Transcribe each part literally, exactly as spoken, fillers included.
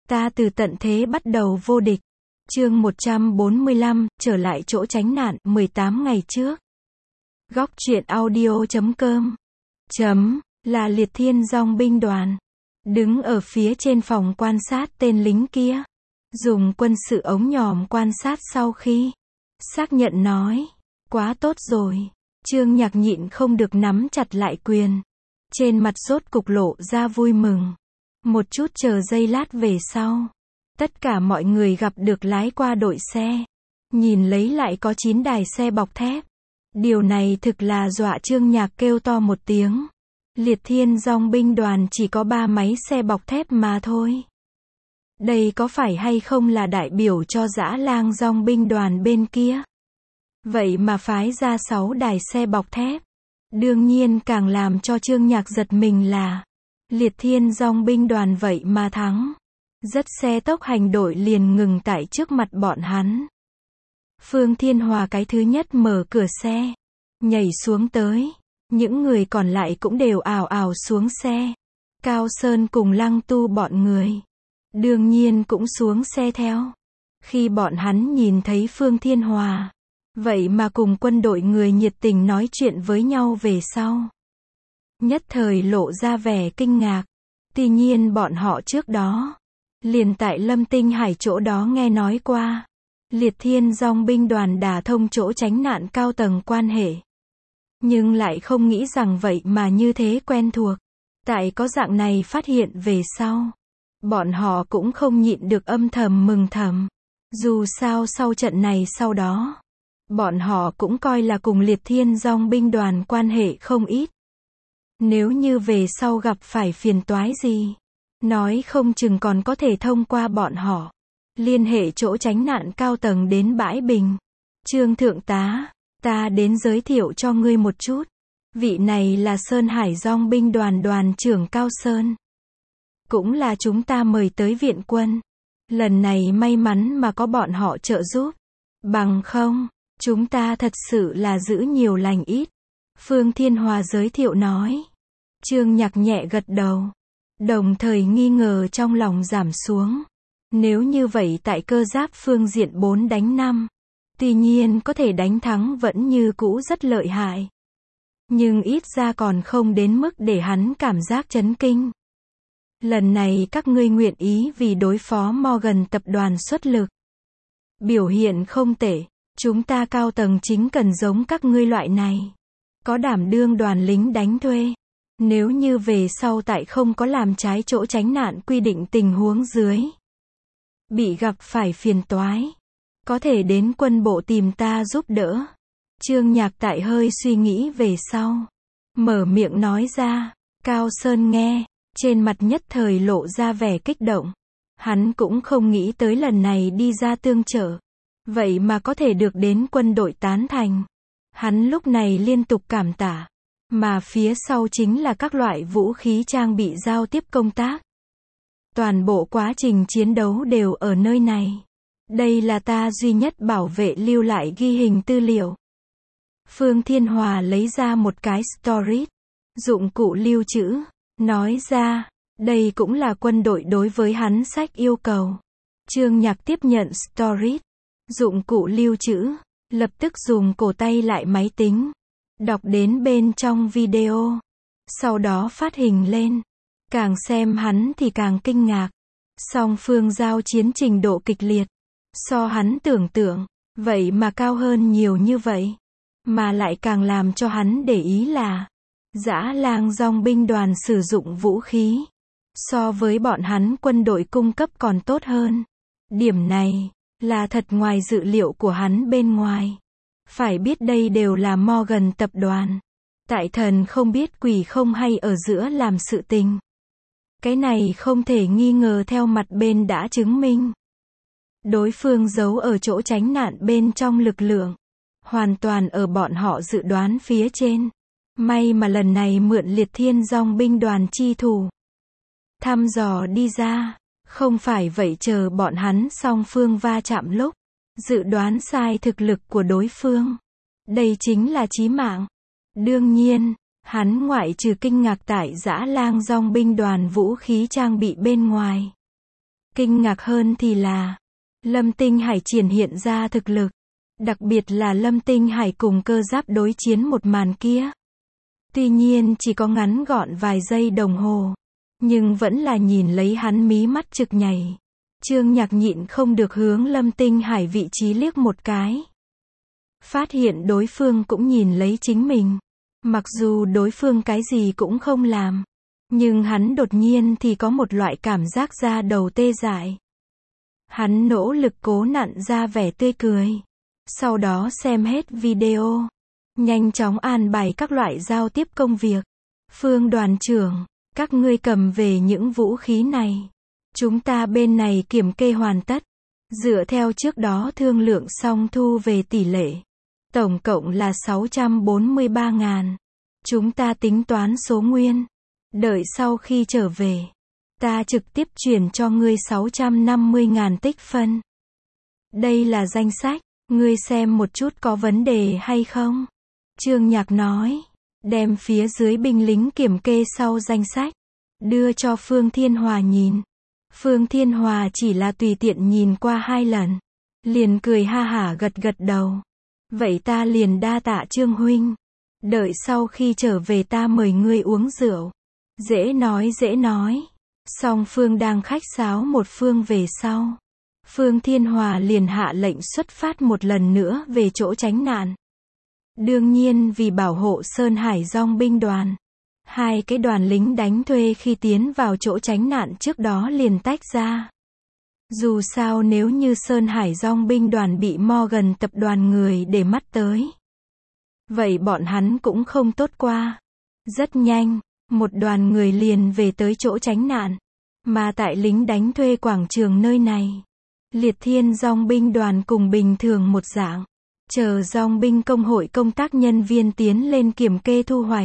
Ta từ tận thế bắt đầu vô địch. Chương một trăm bốn mươi lăm, trở lại chỗ tránh nạn, mười tám ngày trước. Góc truyện audio chấm com. Chấm, là Liệt Thiên Dong binh đoàn. Đứng ở phía trên phòng quan sát tên lính kia. Dùng quân sự ống nhòm quan sát sau khi xác nhận nói. Quá tốt rồi. Trương Nhạc nhịn không được nắm chặt lại quyền. Trên mặt rốt cục lộ ra vui mừng. Một chút chờ giây lát về sau. Tất cả mọi người gặp được lái qua đội xe. Nhìn lấy lại có chín đài xe bọc thép. Điều này thực là dọa Trương Nhạc kêu to một tiếng. Liệt Thiên Dong binh đoàn chỉ có ba máy xe bọc thép mà thôi. Đây có phải hay không là đại biểu cho Dã Lang Dong binh đoàn bên kia? Vậy mà phái ra sáu đài xe bọc thép. Đương nhiên càng làm cho Trương Nhạc giật mình là Liệt Thiên Dong binh đoàn vậy mà thắng. Rất xe tốc hành đội liền ngừng tại trước mặt bọn hắn. Phương Thiên Hòa cái thứ nhất mở cửa xe, nhảy xuống tới. Những người còn lại cũng đều ào ào xuống xe. Cao Sơn cùng Lăng Tu bọn người đương nhiên cũng xuống xe theo. Khi bọn hắn nhìn thấy Phương Thiên Hòa, vậy mà cùng quân đội người nhiệt tình nói chuyện với nhau về sau, nhất thời lộ ra vẻ kinh ngạc. Tuy nhiên bọn họ trước đó liền tại Lâm Tinh Hải chỗ đó nghe nói qua Liệt Thiên Dong binh đoàn đả thông chỗ tránh nạn cao tầng quan hệ, nhưng lại không nghĩ rằng vậy mà như thế quen thuộc. Tại có dạng này phát hiện về sau, bọn họ cũng không nhịn được âm thầm mừng thầm. Dù sao sau trận này sau đó, bọn họ cũng coi là cùng Liệt Thiên Dong binh đoàn quan hệ không ít. Nếu như về sau gặp phải phiền toái gì, nói không chừng còn có thể thông qua bọn họ liên hệ chỗ tránh nạn cao tầng đến bãi bình. Trương thượng tá, ta đến giới thiệu cho ngươi một chút. Vị này là Sơn Hải Dong binh đoàn đoàn trưởng Cao Sơn. Cũng là chúng ta mời tới viện quân. Lần này may mắn mà có bọn họ trợ giúp. Bằng không, chúng ta thật sự là giữ nhiều lành ít. Phương Thiên Hòa giới thiệu nói. Trương Nhạc nhẹ gật đầu. Đồng thời nghi ngờ trong lòng giảm xuống. Nếu như vậy tại cơ giáp phương diện bốn đánh năm. Tuy nhiên có thể đánh thắng vẫn như cũ rất lợi hại. Nhưng ít ra còn không đến mức để hắn cảm giác chấn kinh. Lần này các ngươi nguyện ý vì đối phó Morgan tập đoàn xuất lực. Biểu hiện không tệ. Chúng ta cao tầng chính cần giống các ngươi loại này. Có đảm đương đoàn lính đánh thuê. Nếu như về sau tại không có làm trái chỗ tránh nạn quy định tình huống dưới, bị gặp phải phiền toái, có thể đến quân bộ tìm ta giúp đỡ. Trương Nhạc tại hơi suy nghĩ về sau, mở miệng nói ra. Cao Sơn nghe, trên mặt nhất thời lộ ra vẻ kích động. Hắn cũng không nghĩ tới lần này đi ra tương trợ, vậy mà có thể được đến quân đội tán thành. Hắn lúc này liên tục cảm tạ. Mà phía sau chính là các loại vũ khí trang bị giao tiếp công tác. Toàn bộ quá trình chiến đấu đều ở nơi này. Đây là ta duy nhất bảo vệ lưu lại ghi hình tư liệu. Phương Thiên Hòa lấy ra một cái storage, dụng cụ lưu trữ, nói ra, đây cũng là quân đội đối với hắn sách yêu cầu. Trương Nhạc tiếp nhận storage, dụng cụ lưu trữ, lập tức dùng cổ tay lại máy tính, đọc đến bên trong video, sau đó phát hình lên. Càng xem hắn thì càng kinh ngạc. Song phương giao chiến trình độ kịch liệt, so hắn tưởng tượng, vậy mà cao hơn nhiều như vậy. Mà lại càng làm cho hắn để ý là Dã Lang Dong binh đoàn sử dụng vũ khí so với bọn hắn quân đội cung cấp còn tốt hơn. Điểm này là thật ngoài dự liệu của hắn bên ngoài. Phải biết đây đều là Morgan tập đoàn. Tại thần không biết quỷ không hay ở giữa làm sự tình. Cái này không thể nghi ngờ theo mặt bên đã chứng minh. Đối phương giấu ở chỗ tránh nạn bên trong lực lượng. Hoàn toàn ở bọn họ dự đoán phía trên. May mà lần này mượn Liệt Thiên Dong binh đoàn chi thủ. Thăm dò đi ra. Không phải vậy chờ bọn hắn song phương va chạm lúc. Dự đoán sai thực lực của đối phương. Đây chính là chí mạng. Đương nhiên, hắn ngoại trừ kinh ngạc tại Dã Lang Dong binh đoàn vũ khí trang bị bên ngoài. Kinh ngạc hơn thì là, Lâm Tinh Hải triển hiện ra thực lực. Đặc biệt là Lâm Tinh Hải cùng cơ giáp đối chiến một màn kia. Tuy nhiên chỉ có ngắn gọn vài giây đồng hồ. Nhưng vẫn là nhìn lấy hắn mí mắt trực nhảy. Trương Nhạc nhịn không được hướng Lâm Tinh Hải vị trí liếc một cái. Phát hiện đối phương cũng nhìn lấy chính mình. Mặc dù đối phương cái gì cũng không làm. Nhưng hắn đột nhiên thì có một loại cảm giác da đầu tê dại. Hắn nỗ lực cố nặn ra vẻ tươi cười. Sau đó xem hết video. Nhanh chóng an bài các loại giao tiếp công việc. Phương đoàn trưởng, các ngươi cầm về những vũ khí này. Chúng ta bên này kiểm kê hoàn tất. Dựa theo trước đó thương lượng xong thu về tỷ lệ. Tổng cộng là sáu trăm bốn mươi ba ngàn. Chúng ta tính toán số nguyên. Đợi sau khi trở về. Ta trực tiếp chuyển cho ngươi sáu trăm năm mươi ngàn tích phân. Đây là danh sách. Ngươi xem một chút có vấn đề hay không? Trương Nhạc nói. Đem phía dưới binh lính kiểm kê sau danh sách. Đưa cho Phương Thiên Hòa nhìn. Phương Thiên Hòa chỉ là tùy tiện nhìn qua hai lần. Liền cười ha hả gật gật đầu. Vậy ta liền đa tạ Trương huynh. Đợi sau khi trở về ta mời ngươi uống rượu. Dễ nói dễ nói. Song Phương đang khách sáo một phương về sau. Phương Thiên Hòa liền hạ lệnh xuất phát một lần nữa về chỗ tránh nạn. Đương nhiên vì bảo hộ Sơn Hải Dong binh đoàn. Hai cái đoàn lính đánh thuê khi tiến vào chỗ tránh nạn trước đó liền tách ra. Dù sao nếu như Sơn Hải Dong binh đoàn bị Morgan tập đoàn người để mắt tới. Vậy bọn hắn cũng không tốt qua. Rất nhanh, một đoàn người liền về tới chỗ tránh nạn. Mà tại lính đánh thuê quảng trường nơi này. Liệt Thiên Dong binh đoàn cùng bình thường một dạng. Chờ Dong binh công hội công tác nhân viên tiến lên kiểm kê thu hoạch.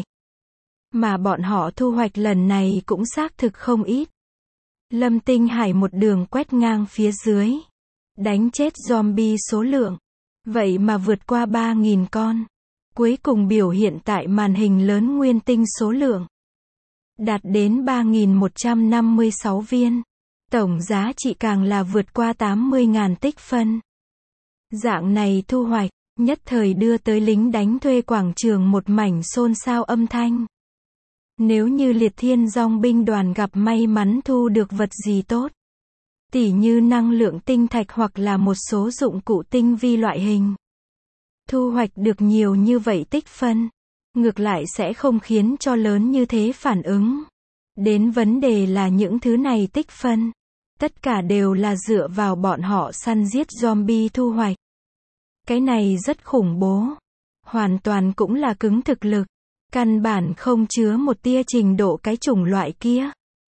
Mà bọn họ thu hoạch lần này cũng xác thực không ít. Lâm Tinh Hải một đường quét ngang phía dưới. Đánh chết zombie số lượng. Vậy mà vượt qua ba nghìn con. Cuối cùng biểu hiện tại màn hình lớn nguyên tinh số lượng. Đạt đến ba nghìn một trăm năm mươi sáu viên. Tổng giá trị càng là vượt qua tám mươi ngàn tích phân. Dạng này thu hoạch, nhất thời đưa tới lính đánh thuê quảng trường một mảnh xôn xao âm thanh. Nếu như Liệt Thiên Dong binh đoàn gặp may mắn thu được vật gì tốt, tỉ như năng lượng tinh thạch hoặc là một số dụng cụ tinh vi loại hình, thu hoạch được nhiều như vậy tích phân, ngược lại sẽ không khiến cho lớn như thế phản ứng. Đến vấn đề là những thứ này tích phân, tất cả đều là dựa vào bọn họ săn giết zombie thu hoạch. Cái này rất khủng bố. Hoàn toàn cũng là cứng thực lực. Căn bản không chứa một tia trình độ cái chủng loại kia.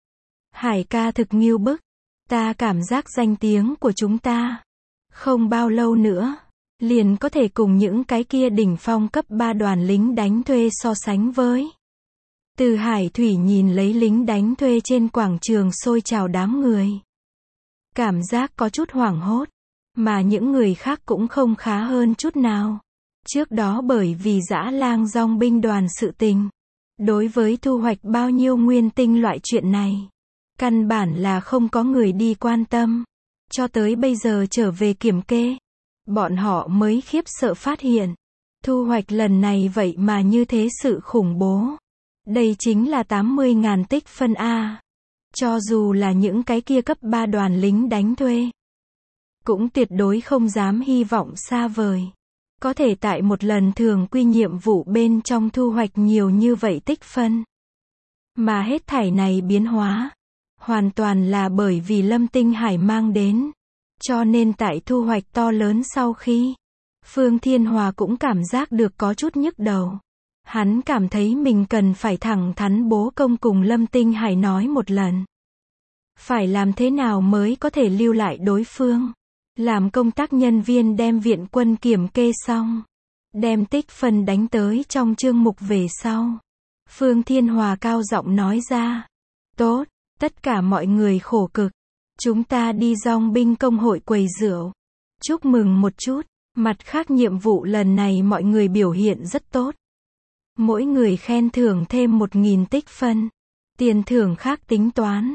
Hải ca thực nghiêu bức. Ta cảm giác danh tiếng của chúng ta. Không bao lâu nữa. Liền có thể cùng những cái kia đỉnh phong cấp ba đoàn lính đánh thuê so sánh với. Từ Hải Thủy nhìn lấy lính đánh thuê trên quảng trường xôi trào đám người. Cảm giác có chút hoảng hốt. Mà những người khác cũng không khá hơn chút nào. Trước đó bởi vì Dã Lang Dong binh đoàn sự tình. Đối với thu hoạch bao nhiêu nguyên tinh loại chuyện này. Căn bản là không có người đi quan tâm. Cho tới bây giờ trở về kiểm kê. Bọn họ mới khiếp sợ phát hiện. Thu hoạch lần này vậy mà như thế sự khủng bố. Đây chính là tám mươi ngàn tích phân A. Cho dù là những cái kia cấp ba đoàn lính đánh thuê. Cũng tuyệt đối không dám hy vọng xa vời. Có thể tại một lần thường quy nhiệm vụ bên trong thu hoạch nhiều như vậy tích phân. Mà hết thảy này biến hóa. Hoàn toàn là bởi vì Lâm Tinh Hải mang đến. Cho nên tại thu hoạch to lớn sau khi. Phương Thiên Hòa cũng cảm giác được có chút nhức đầu. Hắn cảm thấy mình cần phải thẳng thắn bố công cùng Lâm Tinh Hải nói một lần. Phải làm thế nào mới có thể lưu lại đối phương. Làm công tác nhân viên đem viện quân kiểm kê xong. Đem tích phân đánh tới trong chương mục về sau. Phương Thiên Hòa cao giọng nói ra. Tốt, tất cả mọi người khổ cực. Chúng ta đi Dong binh công hội quầy rượu. Chúc mừng một chút. Mặt khác nhiệm vụ lần này mọi người biểu hiện rất tốt. Mỗi người khen thưởng thêm một nghìn tích phân. Tiền thưởng khác tính toán.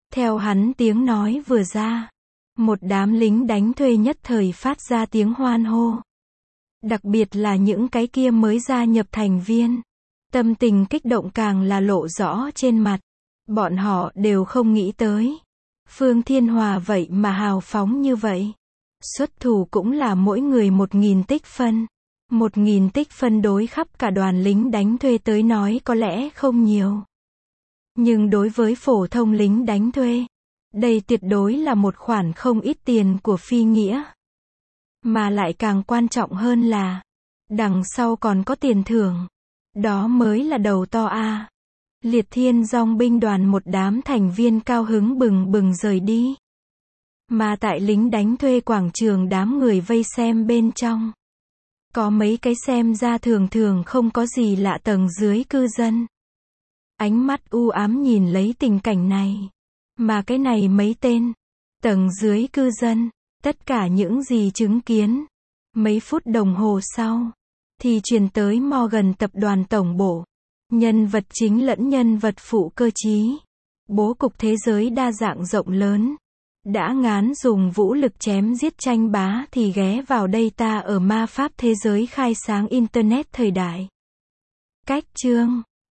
Theo hắn tiếng nói vừa ra, một đám lính đánh thuê nhất thời phát ra tiếng hoan hô. Đặc biệt là những cái kia mới gia nhập thành viên. Tâm tình kích động càng là lộ rõ trên mặt. Bọn họ đều không nghĩ tới. Phương Thiên Hòa vậy mà hào phóng như vậy. Xuất thủ cũng là mỗi người một nghìn tích phân. Một nghìn tích phân đối khắp cả đoàn lính đánh thuê tới nói có lẽ không nhiều. Nhưng đối với phổ thông lính đánh thuê, đây tuyệt đối là một khoản không ít tiền của phi nghĩa. Mà lại càng quan trọng hơn là, đằng sau còn có tiền thưởng. Đó mới là đầu to a. Liệt Thiên Dòng binh đoàn một đám thành viên cao hứng bừng bừng rời đi. Mà tại lính đánh thuê quảng trường đám người vây xem bên trong. Có mấy cái xem ra thường thường không có gì lạ tầng dưới cư dân. Ánh mắt u ám nhìn lấy tình cảnh này. Mà cái này mấy tên tầng dưới cư dân, tất cả những gì chứng kiến. Mấy phút đồng hồ sau, thì truyền tới Morgan tập đoàn tổng bộ. Nhân vật chính lẫn nhân vật phụ cơ trí. Bố cục thế giới đa dạng rộng lớn. Đã ngán dùng vũ lực chém giết tranh bá thì ghé vào đây ta ở ma pháp thế giới khai sáng Internet thời đại. Cách chương